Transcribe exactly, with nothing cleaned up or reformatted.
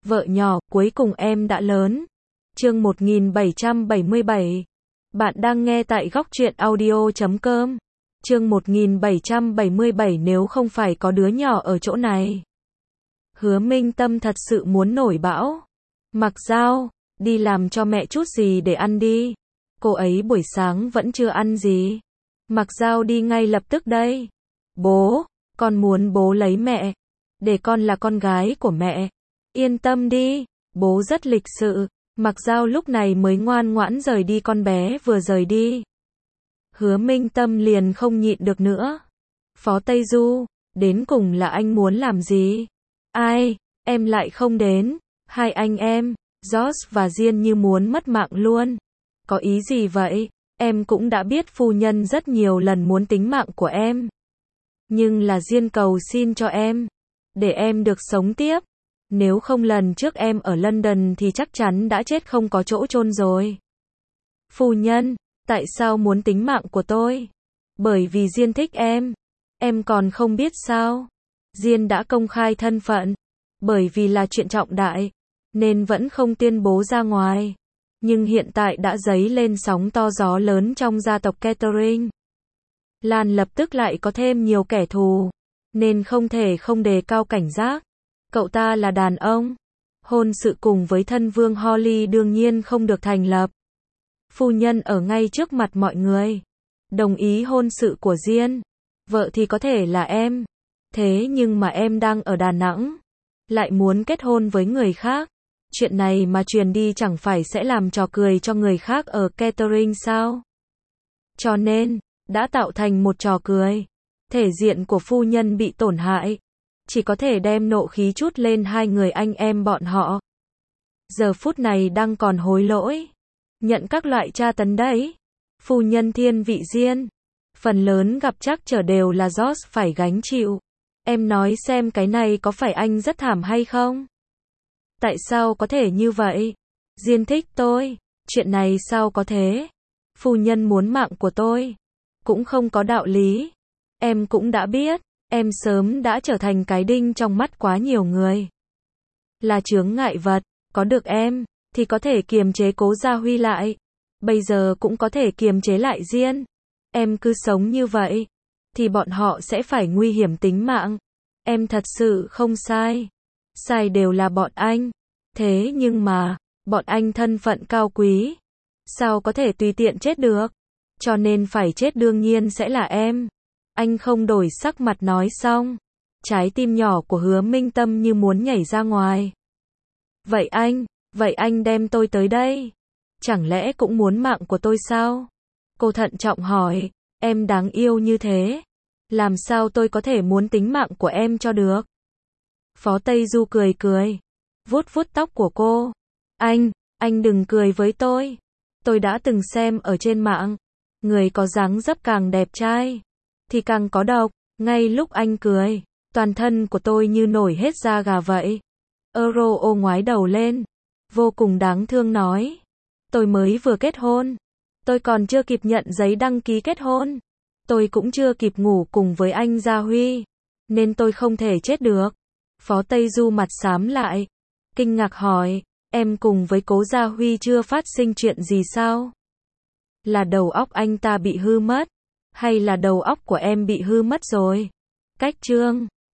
Vợ nhỏ, cuối cùng em đã lớn. Chương một nghìn bảy trăm bảy mươi bảy. Bạn đang nghe tại góc truyện audio chấm com. Chương một nghìn bảy trăm bảy mươi bảy nếu không phải có đứa nhỏ ở chỗ này. Hứa Minh Tâm thật sự muốn nổi bão. Mặc Dao, đi làm cho mẹ chút gì để ăn đi. Cô ấy buổi sáng vẫn chưa ăn gì. Mặc Dao đi ngay lập tức đây. Bố, con muốn bố lấy mẹ. Để con là con gái của mẹ. Yên tâm đi, bố rất lịch sự. Mặc Dao lúc này mới ngoan ngoãn rời đi con bé vừa rời đi. Hứa Minh Tâm liền không nhịn được nữa. Phó Tây Du, đến cùng là anh muốn làm gì? Ai, em lại không đến. Hai anh em, George và Diên như muốn mất mạng luôn. Có ý gì vậy? Em cũng đã biết phu nhân rất nhiều lần muốn tính mạng của em. Nhưng là Diên cầu xin cho em. Để em được sống tiếp. Nếu không lần trước em ở London thì chắc chắn đã chết không có chỗ chôn rồi. Phu nhân, tại sao muốn tính mạng của tôi? Bởi vì Diên thích em. Em còn không biết sao? Diên đã công khai thân phận. Bởi vì là chuyện trọng đại, nên vẫn không tuyên bố ra ngoài. Nhưng hiện tại đã dấy lên sóng to gió lớn trong gia tộc Catherine. Lan lập tức lại có thêm nhiều kẻ thù, nên không thể không đề cao cảnh giác. Cậu ta là đàn ông. Hôn sự cùng với thân vương Holly đương nhiên không được thành lập. Phu nhân ở ngay trước mặt mọi người. Đồng ý hôn sự của Diên. Vợ thì có thể là em. Thế nhưng mà em đang ở Đà Nẵng. Lại muốn kết hôn với người khác. Chuyện này mà truyền đi chẳng phải sẽ làm trò cười cho người khác ở Catherine sao? Cho nên, đã tạo thành một trò cười. Thể diện của phu nhân bị tổn hại. Chỉ có thể đem nộ khí chút lên hai người anh em bọn họ. Giờ phút này đang còn hối lỗi. Nhận các loại tra tấn đấy. Phu nhân thiên vị Diên. Phần lớn gặp trắc trở đều là George phải gánh chịu. Em nói xem cái này có phải anh rất thảm hay không? Tại sao có thể như vậy? Diên thích tôi. Chuyện này sao có thế? Phu nhân muốn mạng của tôi. Cũng không có đạo lý. Em cũng đã biết. Em sớm đã trở thành cái đinh trong mắt quá nhiều người. Là chướng ngại vật. Có được em, thì có thể kiềm chế Cố Gia Huy lại. Bây giờ cũng có thể kiềm chế lại Diên. Em cứ sống như vậy, thì bọn họ sẽ phải nguy hiểm tính mạng. Em thật sự không sai. Sai đều là bọn anh. Thế nhưng mà, bọn anh thân phận cao quý. Sao có thể tùy tiện chết được? Cho nên phải chết đương nhiên sẽ là em. Anh không đổi sắc mặt nói xong. Trái tim nhỏ của Hứa Minh Tâm như muốn nhảy ra ngoài. Vậy anh, vậy anh đem tôi tới đây. Chẳng lẽ cũng muốn mạng của tôi sao? Cô thận trọng hỏi, em đáng yêu như thế. Làm sao tôi có thể muốn tính mạng của em cho được? Phó Tây Du cười cười. Vuốt vuốt tóc của cô. Anh, anh đừng cười với tôi. Tôi đã từng xem ở trên mạng. Người có dáng dấp càng đẹp trai thì càng có độc. Ngay lúc anh cười, toàn thân của tôi như nổi hết da gà vậy. Euro ô ngoái đầu lên. Vô cùng đáng thương nói. Tôi mới vừa kết hôn. Tôi còn chưa kịp nhận giấy đăng ký kết hôn. Tôi cũng chưa kịp ngủ cùng với anh Gia Huy. Nên tôi không thể chết được. Phó Tây Du mặt xám lại. Kinh ngạc hỏi, em cùng với Cố Gia Huy chưa phát sinh chuyện gì sao? Là đầu óc anh ta bị hư mất? Hay là đầu óc của em bị hư mất rồi? Cách chương